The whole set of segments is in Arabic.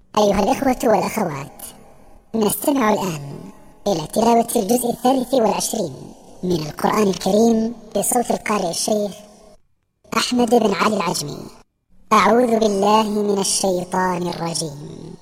أيها الإخوة والأخوات، نستمع الآن إلى تلاوة الجزء 23 من القرآن الكريم بصوت القارئ الشيخ أحمد بن علي العجمي. أعوذ بالله من الشيطان الرجيم.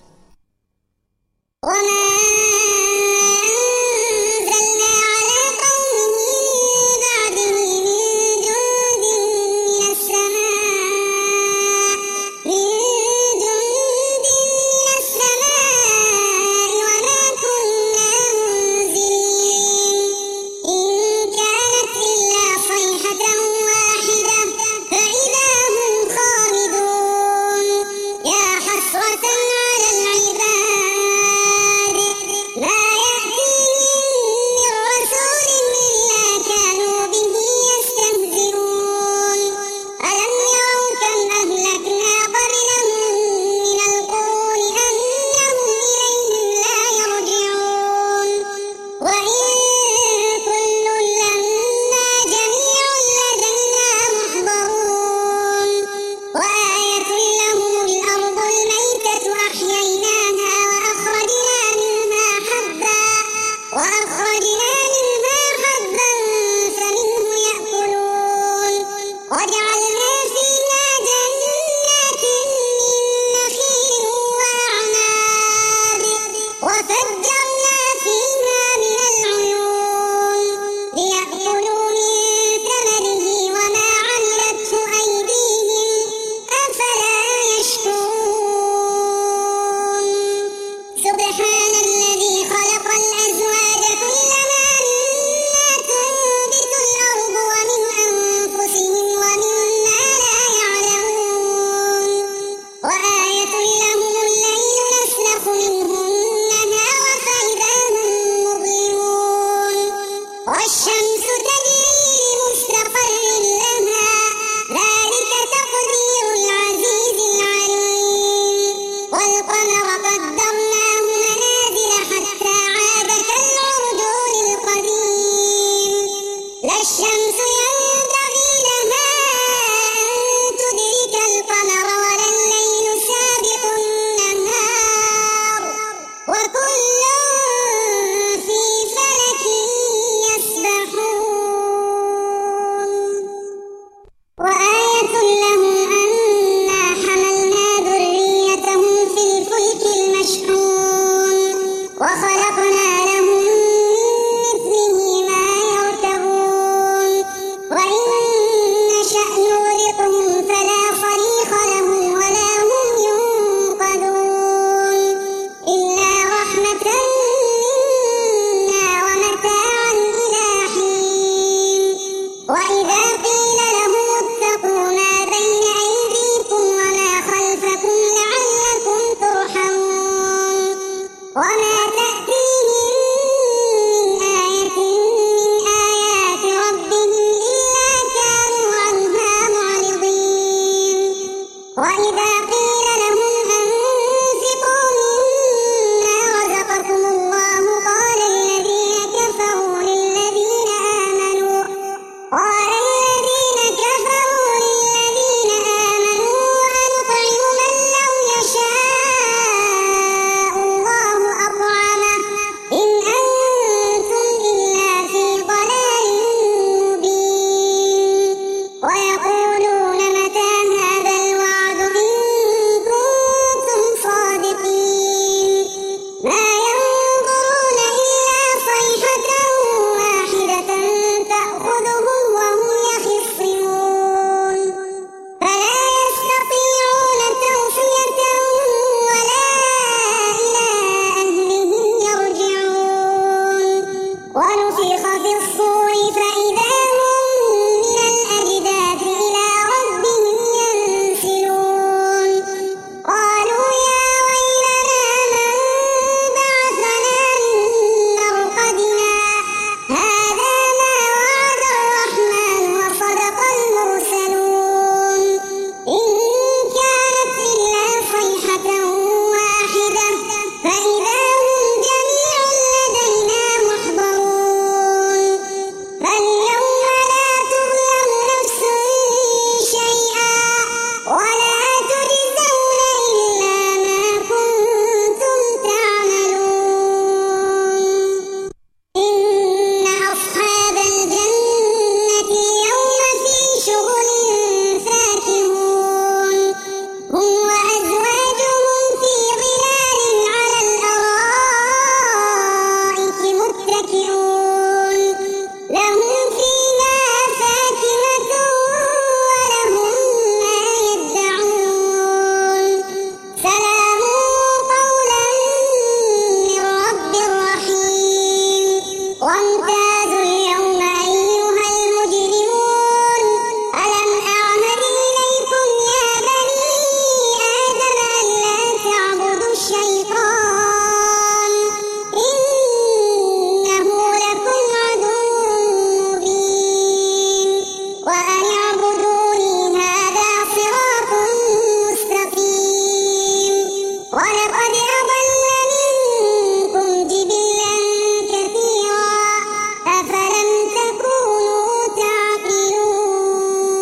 ولقد أضل منكم جبلا كثيرا أفلم تكونوا تعقلون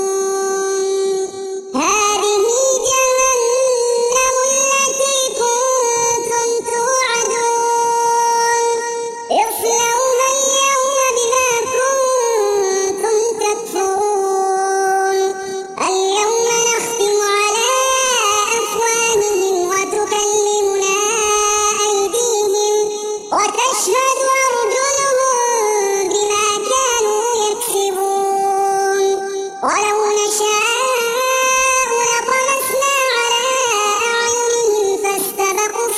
هذه جهنم التي كنتم توعدون اصلوها اليوم بما كنتم تكفرون اليوم نختم على أفواههم وتكلمنا أيديهم وتشهد أرجلهم بما كانوا يكسبون ولو نشاء لطمسنا على أعينهم فاستبقوا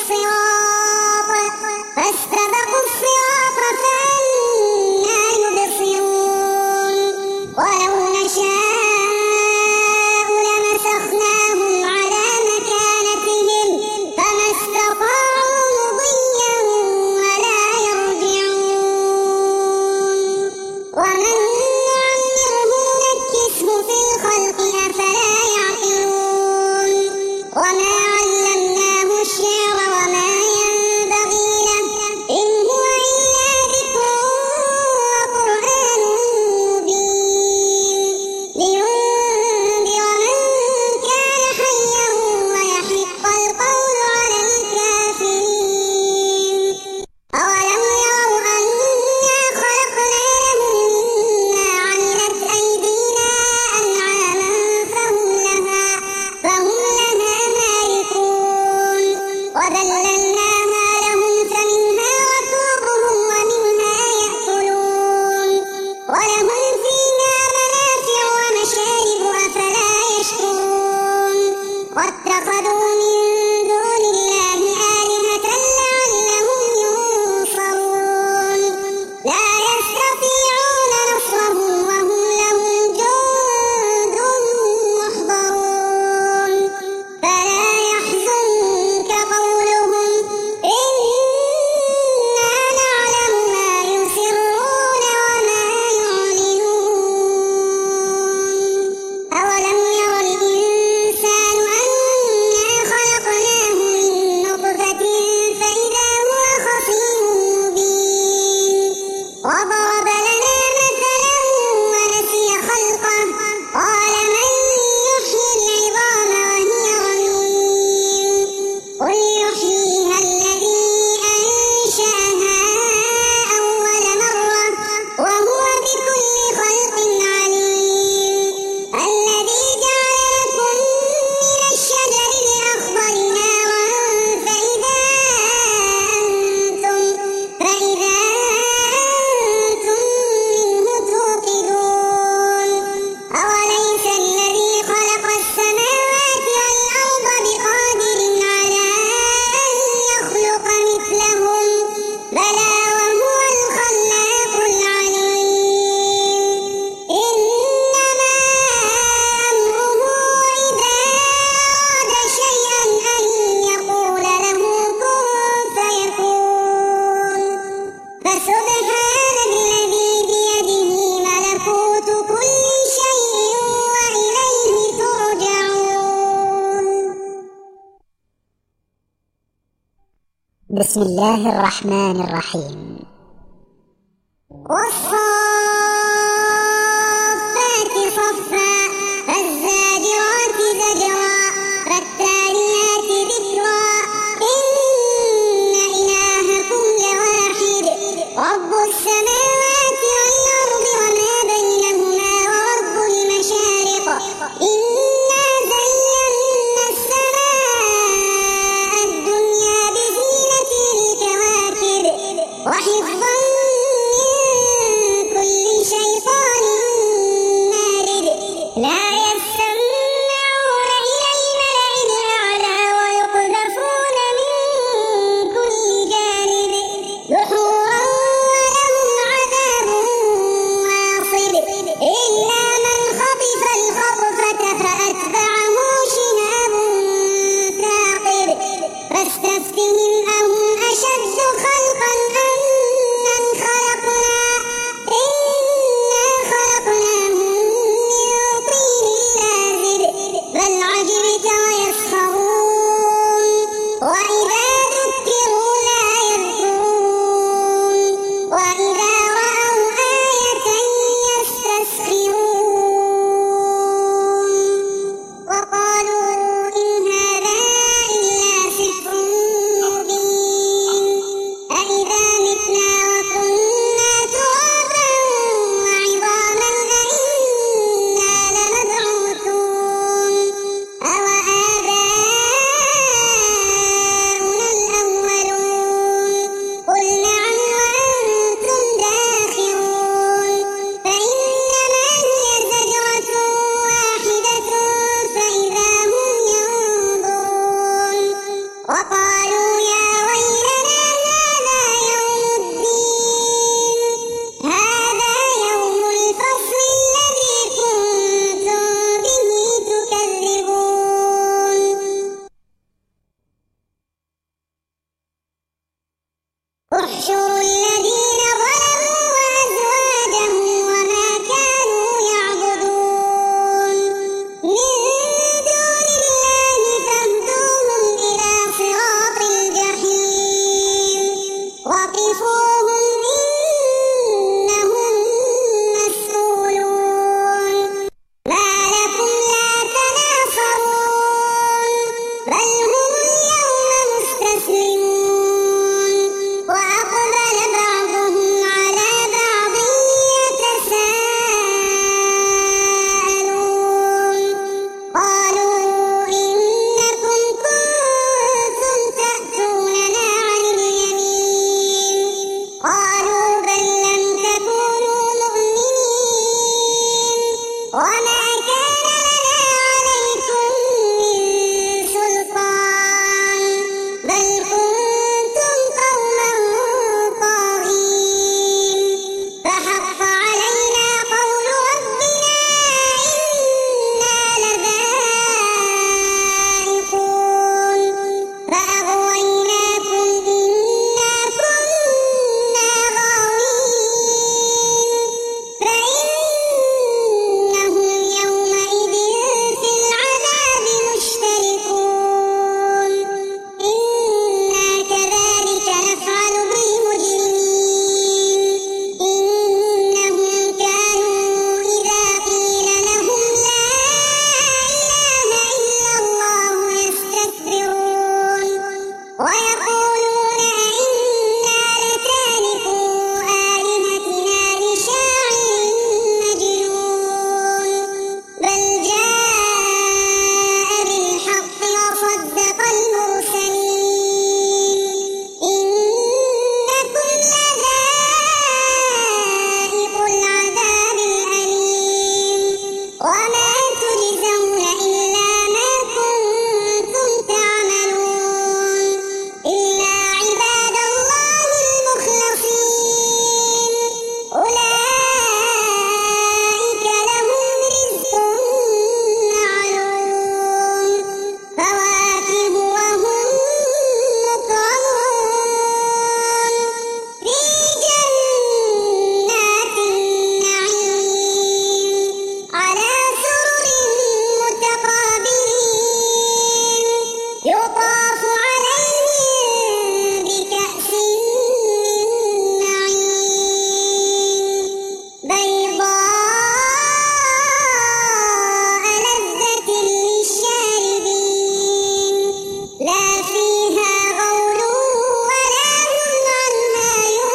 الصراط فأنى يبصرون ولو نشاء لمسخناهم على مكانتهم فما استطاعوا مضيا ولا يرجعون ومن نعمره نكسه في الخلق أفلا يعقلون وما علمناه الشعر وما ينبغي له إن هو إلا ذكر وقرآن مبين لينذر من كان حيا ويحق القول على الكافرين أولم يروا أنا خلقنا لهم مما عملت أيدينا أنعاما فهم لها مالكون وذللناها لهم فمنها ركوبهم ومنها يأكلون ولهم فيها منافع ومشارب أفلا يشكرون واتخذوا من دون الله آلهة لعلهم ينصرون لا يستطيعون نصرهم وهم لهم جند محضرون فلا يحزنك قولهم إنا نعلم ما يسرون وما يعلنون أولم ير الإنسان أنا خلقناه من نطفة فإذا هو خصيم مبين وضرب لنا مثلا ونسي خلقه قال من يحيي العظام وهي رميم قل يحييها الذي أنشأها أول مرة وهو بكل خلق عليم الذي جعل لكم من الشجر الأخضر نارا فإذا أنتم منه توقدون أوليس الذي خلق السماوات والأرض بقادر على أن يخلق مثلهم بلى وهو الخلاق العليم إنما أمره إذا أراد شيئا أن يقول له كن فيكون فسبحان الذي بيده ملكوت كل شيء وإليه ترجعون بسم الله الرحمن الرحيم والصافات صفا فالزاجرات زجرا فالتاليات ذكرا إن إلهكم لواحد رب السماوات والأرض وما بينهما ورب المشارق إنا زينا السماء الدنيا بزينة الكواكب وحفظا من كل ويقولون أئنا لتاركو آلهتنا لشاعر مجنون بل جاء بالحق وصدق المرسلين إنكم لذائق العذاب الأليم وما تجزون إلا ما كنتم تعملون إلا عباد الله المخلصين أولئك لهم رزق معلوم فواكه وهم مكرمون في جنات النعيم على سرر متقابلين يطاف عليهم بكأس من معين بيضاء لذة للشاربين لا فيها غول ولا هم عنها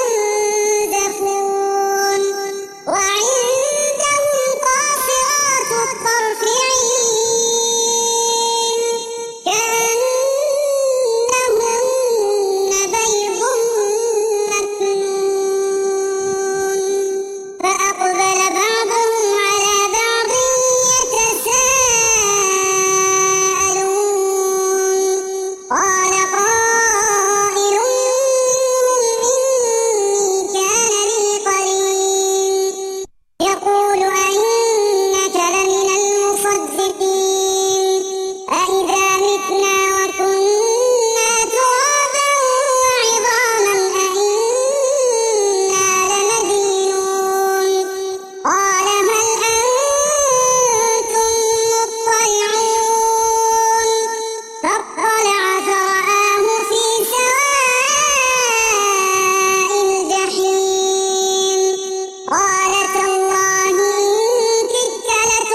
ينزفون وعندهم قاصرات الطرف عين كأنهن بيض مكنون فأقبل بعضهم على بعض يتساءلون قال قائل منهم إني كان لي قرين يقول أئنك لمن المصدقين أإذا متنا وكنا ترابا وعظاما أئنا لمدينون قال هل أنتم مطلعون فاطلع فرآه في سواء الجحيم قال تالله إن كدت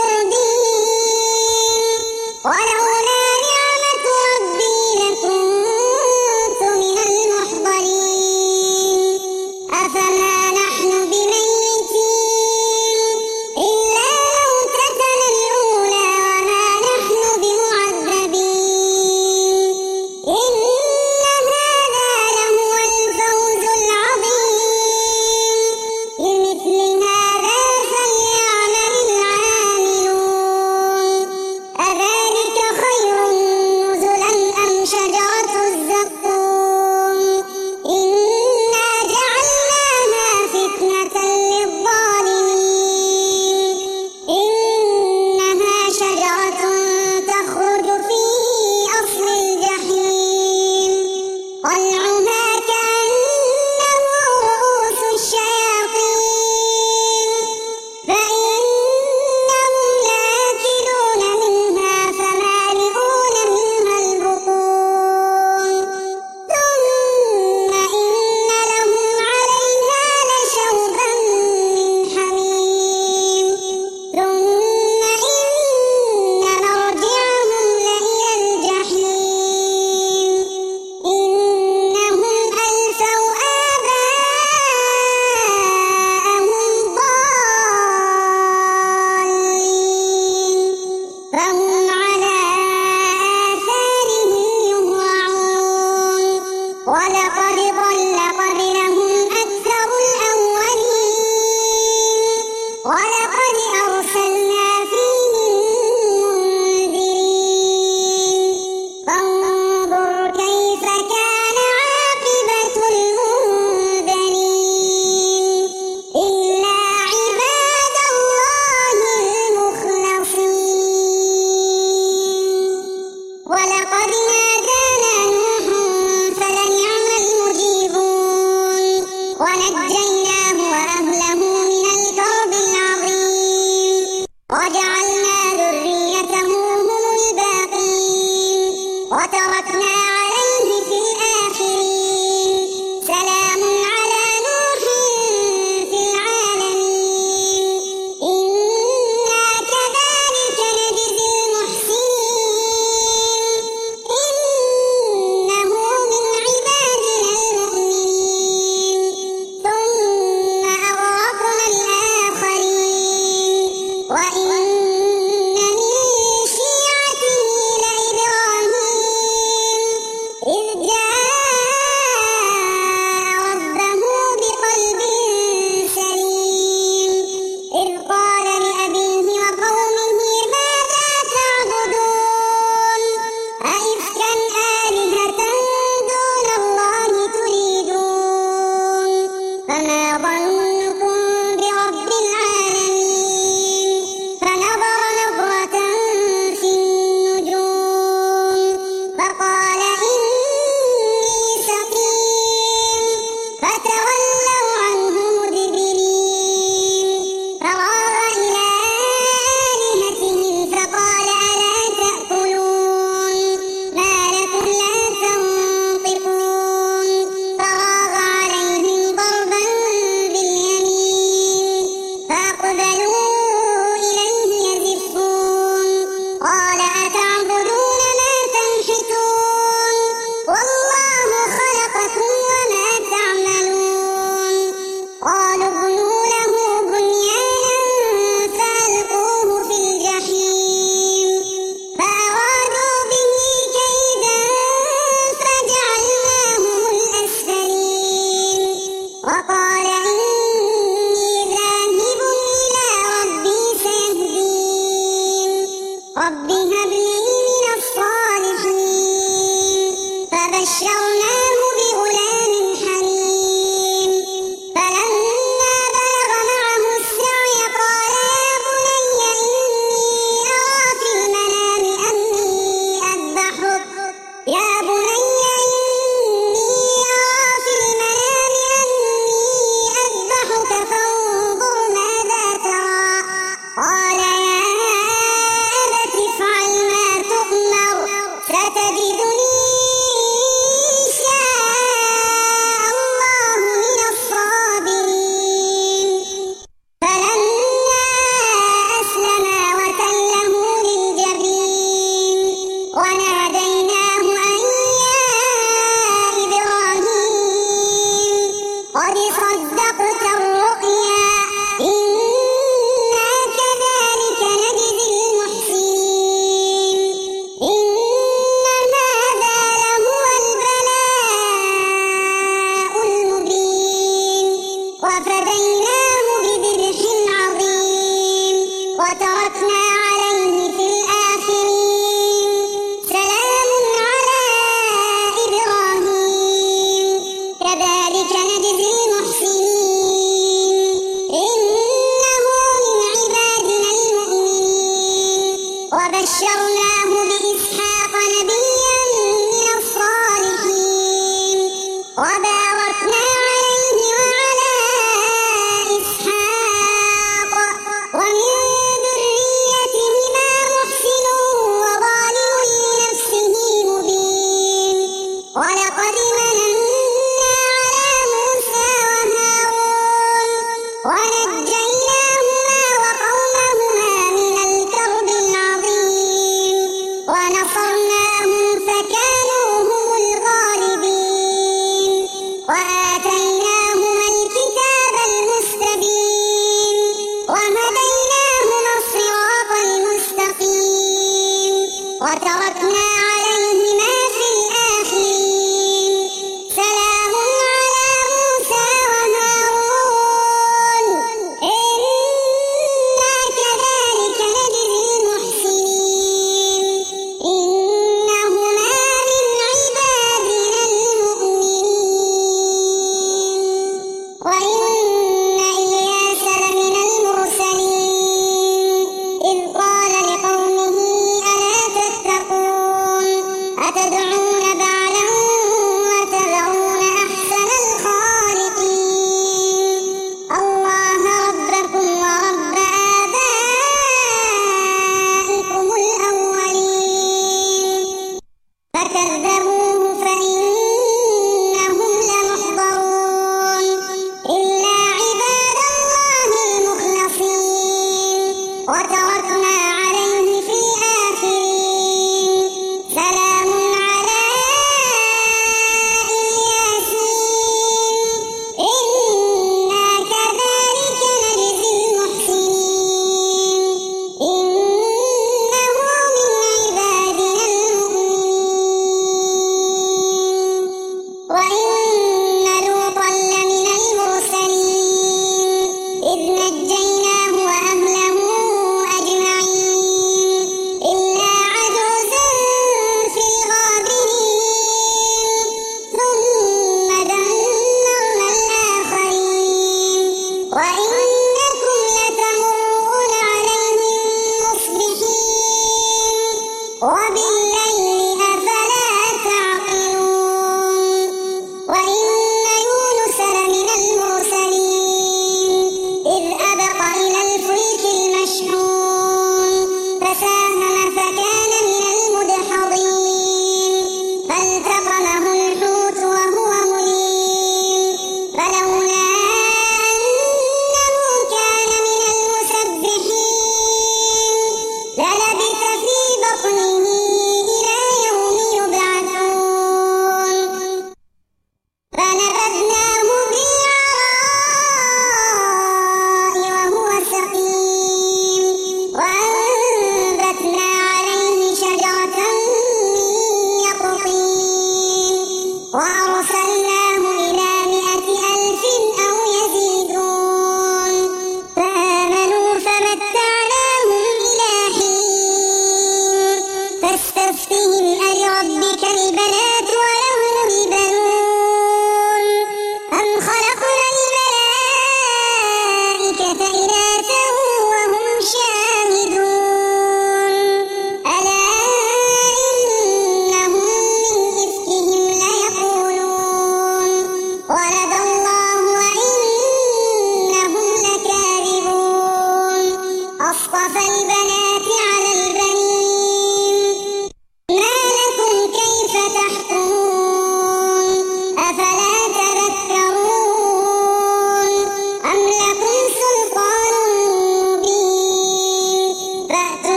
لتردين ولولا نعمة ربي لكنت من المحضرين أفما نحن بميتين إلا موتتنا الأولى وما نحن بمعذبين إن هذا لهو الفوز العظيم لمثل هذا فليعمل العاملون أذلك خير نزلا أم شجرة الزقوم إنا جعلناها فتنة للظالمين إنها شجرة تخرج في أصل الجحيم طلعها كأنه رؤوس الشياطين فإنهم لآكلون منها فمالئون منها البطون ثم إن لهم عليها لشوبا من حميم ثم إن مرجعهم لإلى الجحيم إنهم ألفوا آباءهم ضالين فهم على آثارهم يهرعون ولقد ضل قبلهم أكثر الأولين ولقد أرسلنا فيهم منذرين فانظر كيف كان عاقبة المنذرين إلا عباد الله المخلصين ولقد نادانا نوح فلنعم المجيبون وبشرناه بغلام حليم فلما بلغ معه السعي قال يا بني إني أرى في المنام أني أذبحك فانظر ماذا ترى قال يا أبت افعل ما تؤمر ستجدني إن شاء الله من الصابرين فلما أسلما وتله للجبين وناديناه أن يا إبراهيم قد صدقت الرؤيا إنا كذلك نجزي المحسنين إن هذا لهو البلاء المبين وفديناه بذبح عظيم وتركنا عليه في الآخرين سلام على إبراهيم كذلك نجزي المحسنين إنه من عبادنا المؤمنين وبشرناه بإسحاق نبيا من الصالحين وباركنا عليه وعلى إسحاق ومن ذريتهما محسن وظالم لنفسه مبين ولقد مننا على موسى وهارون ونجيناهما وقومهما من الكرب العظيم ونصرناهم فكانوا هم الغالبين وآتيناهما الكتاب المستبين وهديناهما الصراط المستقيم وتركنا عليهما في الآخرين سلام على موسى وهارون إنا كذلك نجزي المحسنين إنهما من عبادنا المؤمنين وإن إلياس لمن المرسلين إذ قال لقومه ألا تتقون أتدعون بعلا وتذرون أحسن الخالقين الله ربكم ورب آبائكم الأولين فكذبوه فإنهم لمحضرون إلا عباد الله المخلصين وتركنا عليه في الآخرين سلام على الياسين إنا كذلك نجزي المحسنين إنه من عبادنا المؤمنين وإن لوطا لمن المرسلين إذ نجيناه وأهله أجمعين إلا عجوزا في الغابرين ثم دمرنا الآخرين وإنكم لتمرون عليهم مصبحين وبالليل أفلا تعقلون وإن يونس لمن المرسلين إذ أبق إلى الفلك المشحون فساهم فكان من المدحضين فالتقمه الحوت وهو مليم فلولا أنه كان من المسبحين للبث في بطنه إلى يوم يبعثون فنبذناه بالعراء وهو سقيم وأنبتنا عليه شجرة من يقطين وأرسلناه إلى 100,000 أو يزيدون فآمنوا فمتعناهم إلى حين فاستفتهم ألربك البنات ولهم البنات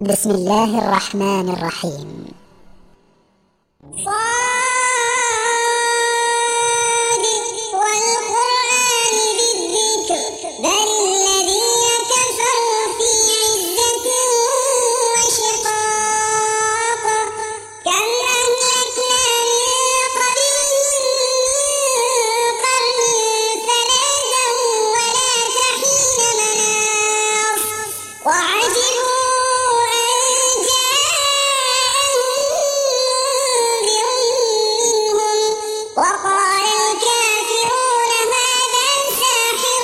بسم الله الرحمن الرحيم. صاد والقرآن بالذكر بل الذين كفروا في عزة وشقاق كم أهلكنا من قبلهم من قرن فنادوا ولا تحين مناص وعجبوا وقال الكافرون هذا ساحر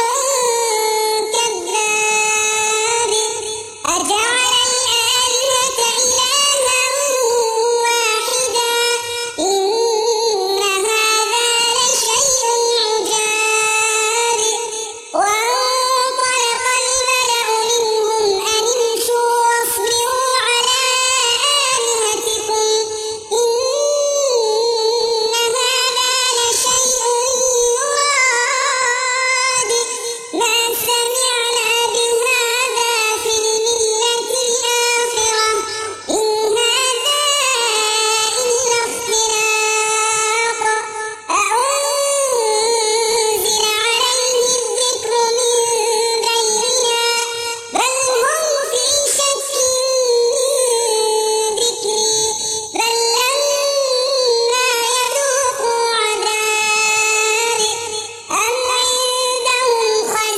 كذاب أجعل الآلهة إلها واحدا إن هذا لشيء عجاب وانطلق الملأ منهم أن امشوا واصبروا على آلهتكم ما سمعنا بهذا في الملة الآخرة إن هذا إلا اختلاق أأنزل عليه الذكر من بيننا بل هم في شك من ذكري بل لما يذوقوا عذابي أم عندهم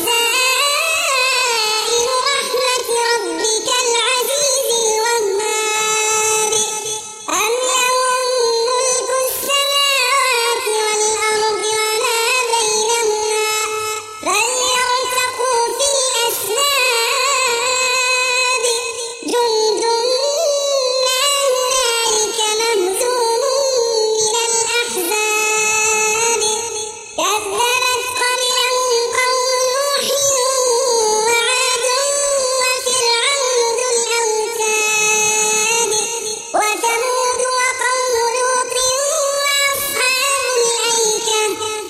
خزائن رحمة ربك العزيز الوهاب أم لهم ملك السماوات والأرض وما بينهما فليرتقوا في الأسباب جند ما هنالك مهزوم من الأحزاب كذبت قبلهم قوم نوح وعاد وفرعون ذو الأوتاد وثمود وقوم لوط وأصحاب الأيكة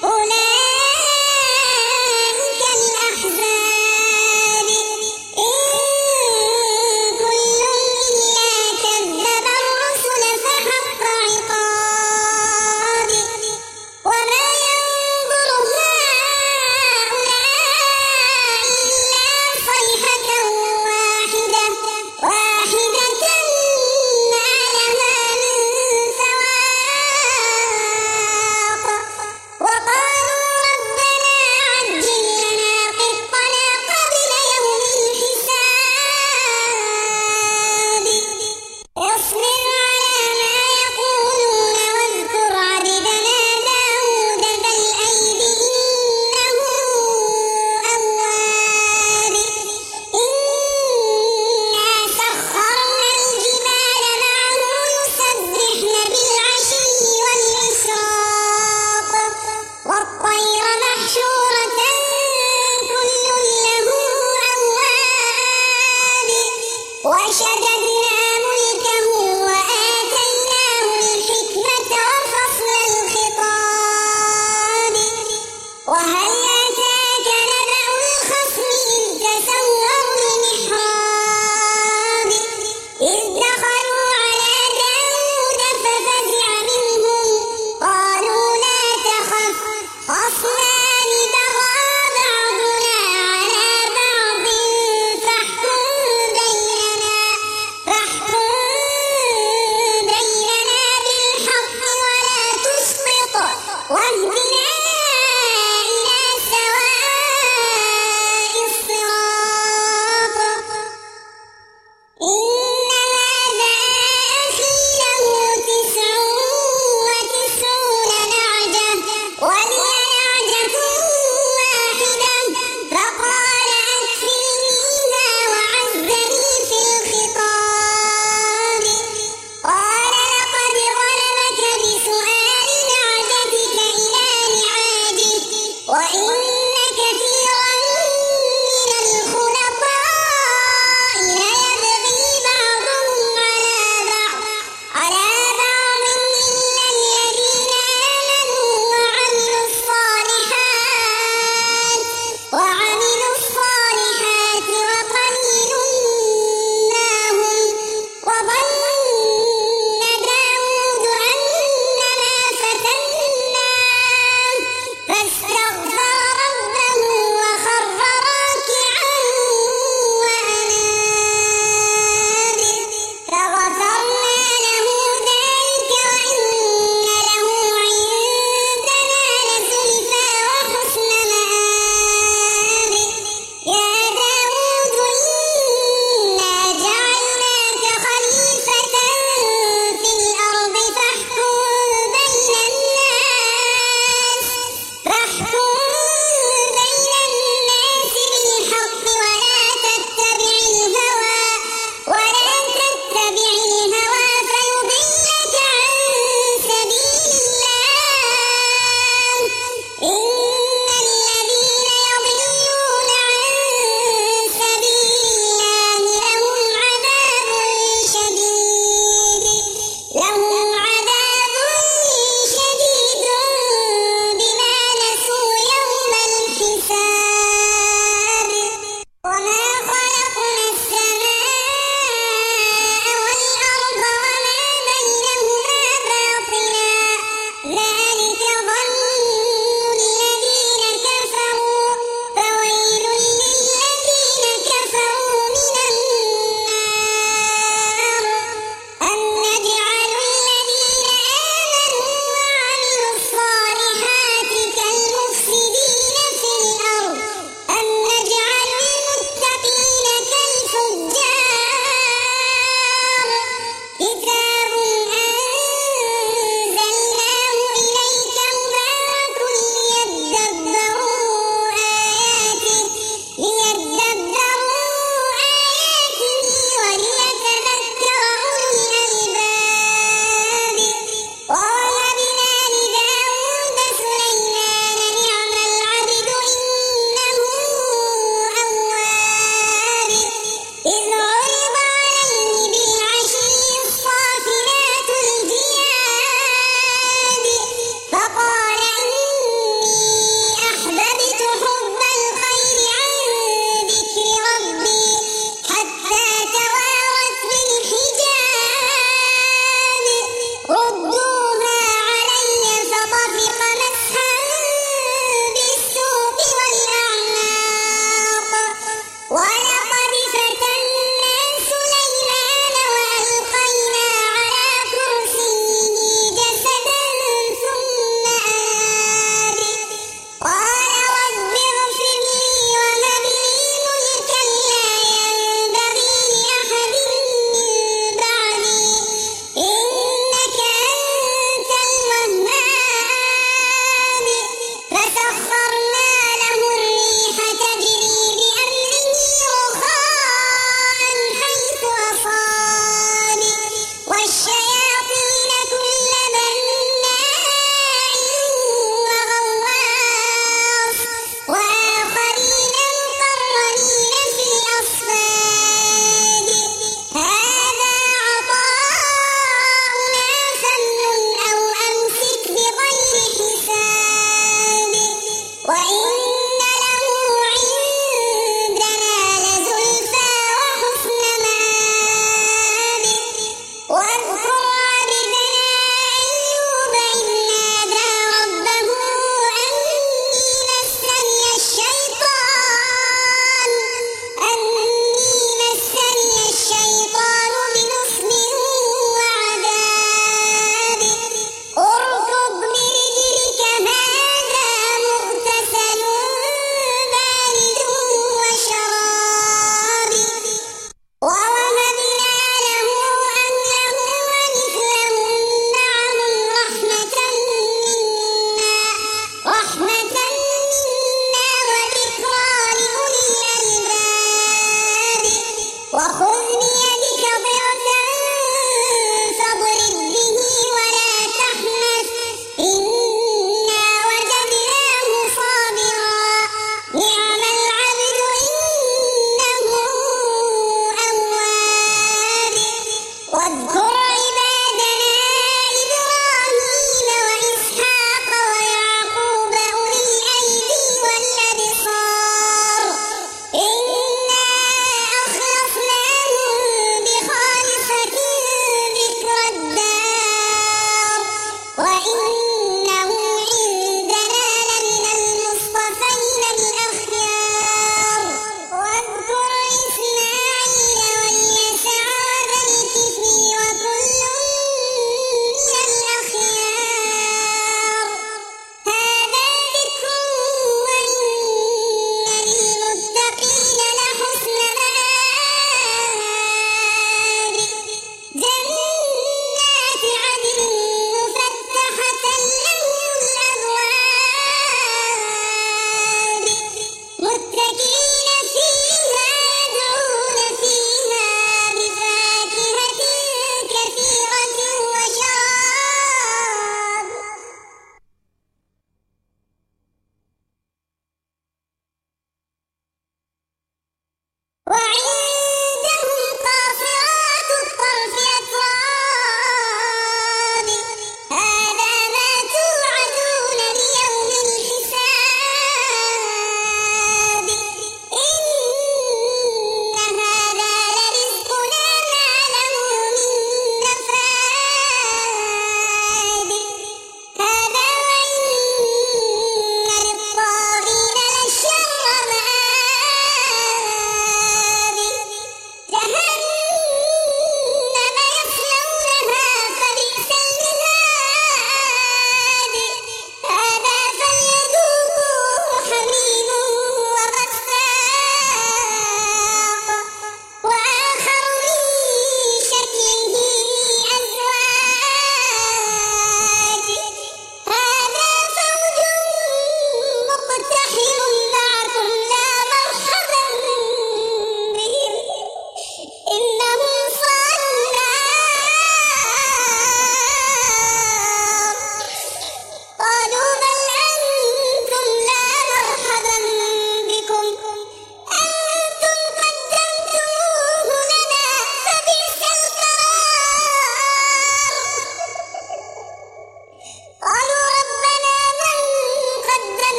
أولئك الأحزاب إن كل إلا كذب الرسل فحق عقابي وما ينظر هؤلاء إلا صيحة واحدة ما لها من فواق وقالوا ربنا عجل لنا قطنا قبل يوم الحساب اصبر على ما يقولون واذكر عبدنا داود ذا الأيد إنه أواب إنا سخرنا الجبال معه يسبحن بالعشي والإشراق والطير محشورة كل له أواب وشددنا ملكه وآتيناه الحكمة وفصل الخطاب وهل أتاك نبأ الخصم إذ تسوروا المحراب إذ دخلوا على داود ففزع منهم قالوا لا تخف خصمان بغى بعضنا على بعض فاحكم بيننا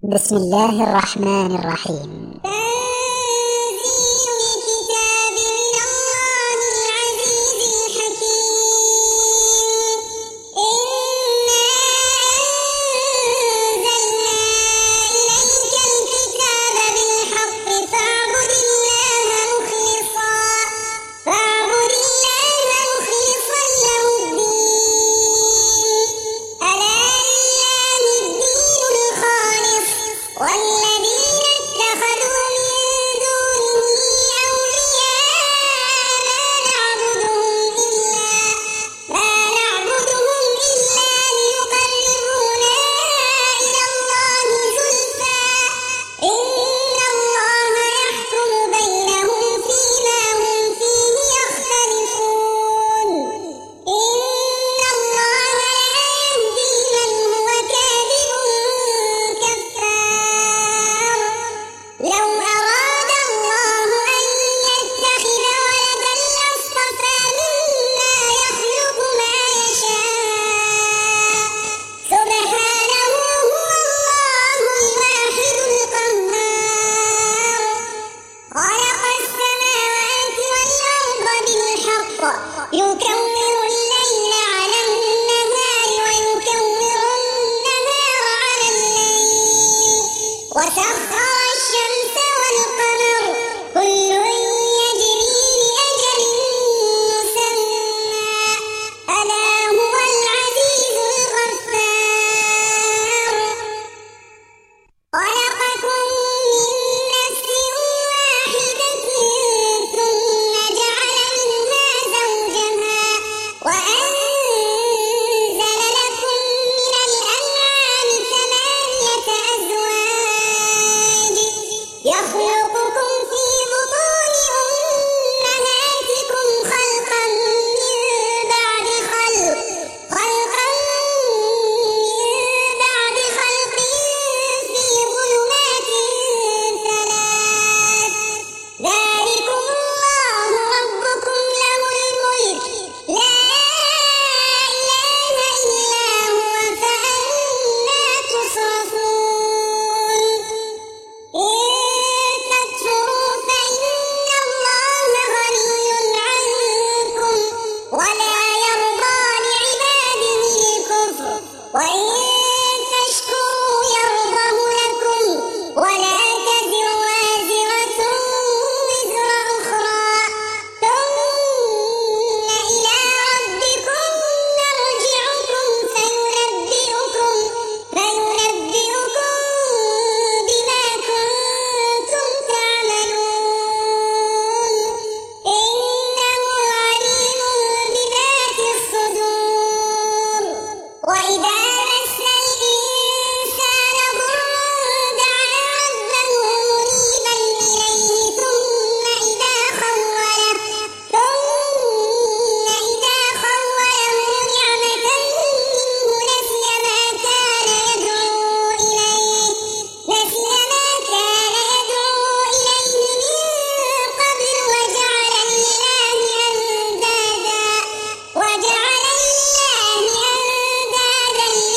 بسم الله الرحمن الرحيم. تنزيل الكتاب من الله العزيز الحكيم. إنا أنزلنا إليك الكتاب بالحق فاعبد الله مخلصا له الدين. ألا لله الدين الخالص والذين اتخذوا من دونه أولياء ما نعبدهم إلا ليقربونا إلى الله زلفى إن الله يحكم بينهم فيما هم فيه يختلفون. إن الله لا يهدي من هو كاذب كفار. لو أراد الله أن يتخذ ولدا لاصطفى مما يخلق ما يشاء سبحانه هو الله الواحد القهار. خلق السماوات والأرض بالحق يكور الليل على النهار ويكور النهار على الليل وسخر الشمس والقمر كل يجري لأجل مسمى ألا هو العزيز الغفار. خلقكم من نفس واحدة ثم جعل منها زوجها وأنزل لكم من الأنعام ثمانية أزواج يخلقكم في بطون أمهاتكم خلقا من بعد خلق في ظلمات ثلاث. ذلكم الله ربكم له الملك لا إله إلا هو فأنى تصرفون. إن تكفروا فإن الله غني عنكم ولا يرضى لعباده الكفر وإن تشكروا يرضه لكم ولا تزر وازرة وزر أخرى ثم إلى ربكم مرجعكم فينبئكم بما كنتم تعملون. إنه عليم بذات الصدور. وإذا مس الإنسان ضر دعا ربه منيبا إليه ثم إذا خوله نعمة منه نسي ما كان يدعو إليه من قبل وجعل لله أندادا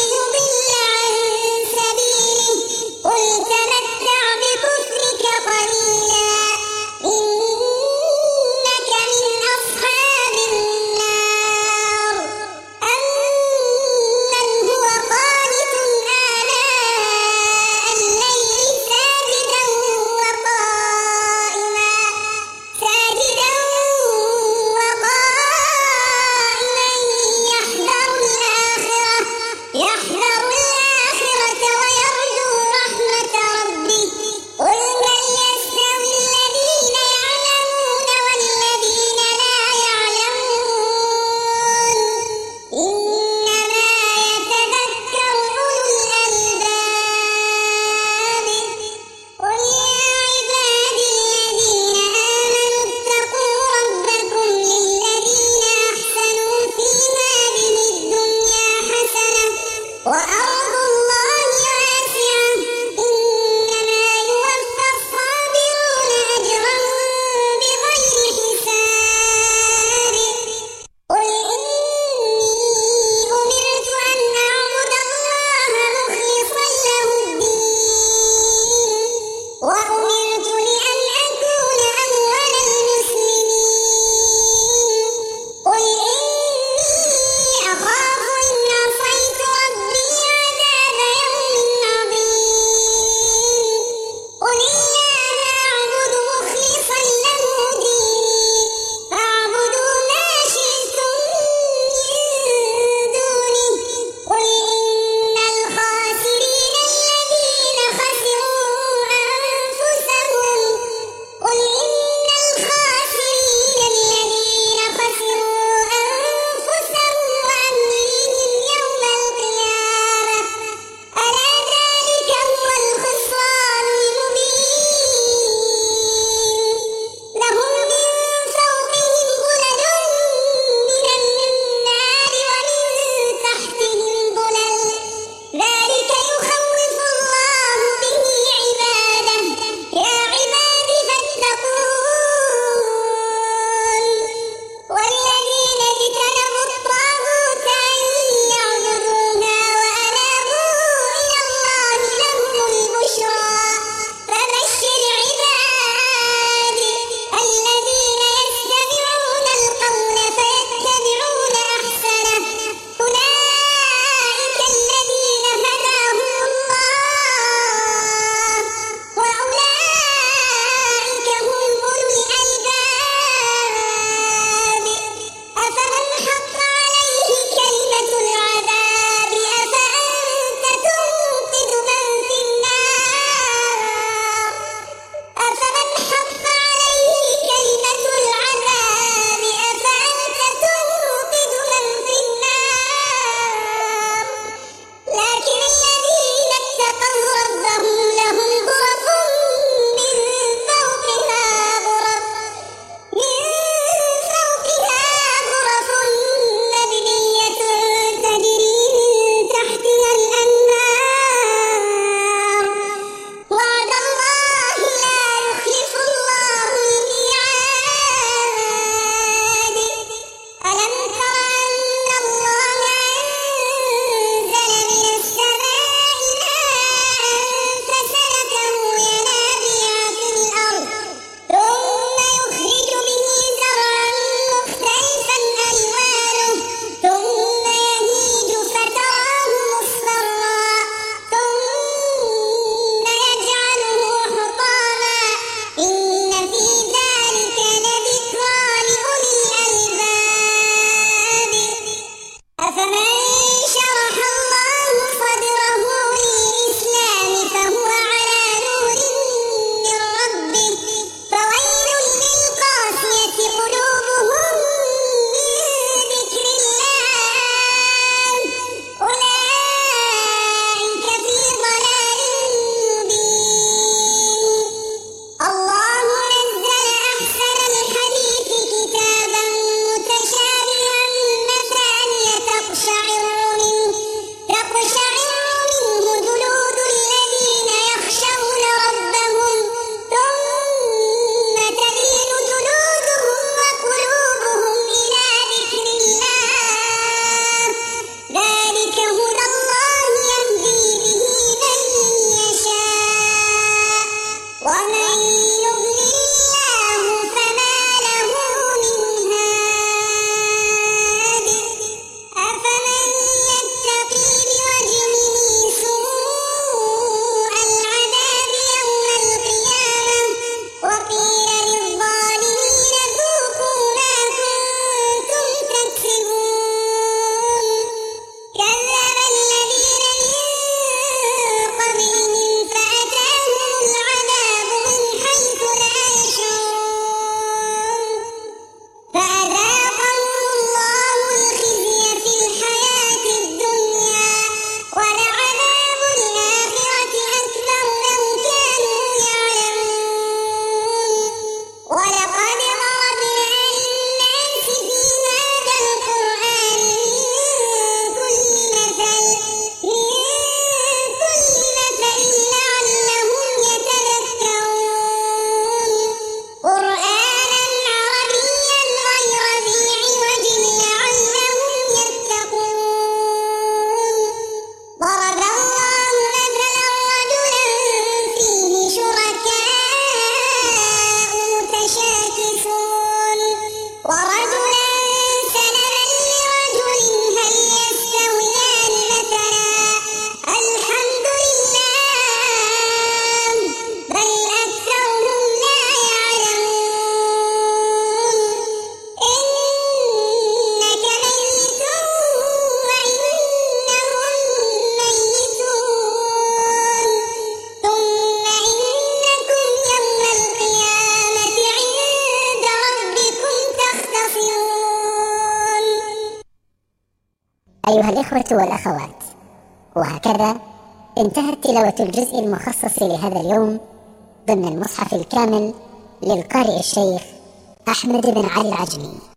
أيها الإخوة والأخوات، وهكذا انتهت تلاوة الجزء المخصص لهذا اليوم ضمن المصحف الكامل للقارئ الشيخ أحمد بن علي العجمي.